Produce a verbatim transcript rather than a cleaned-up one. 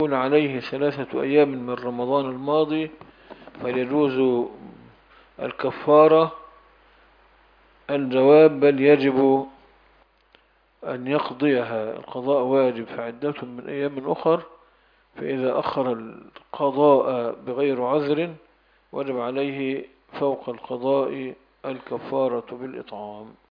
يكون عليه ثلاثة أيام من رمضان الماضي فيجوز الكفارة. الجواب: بل يجب أن يقضيها، القضاء واجب، فعدة من أيام أخر. فإذا أخر القضاء بغير عذر وجب عليه فوق القضاء الكفارة بالإطعام.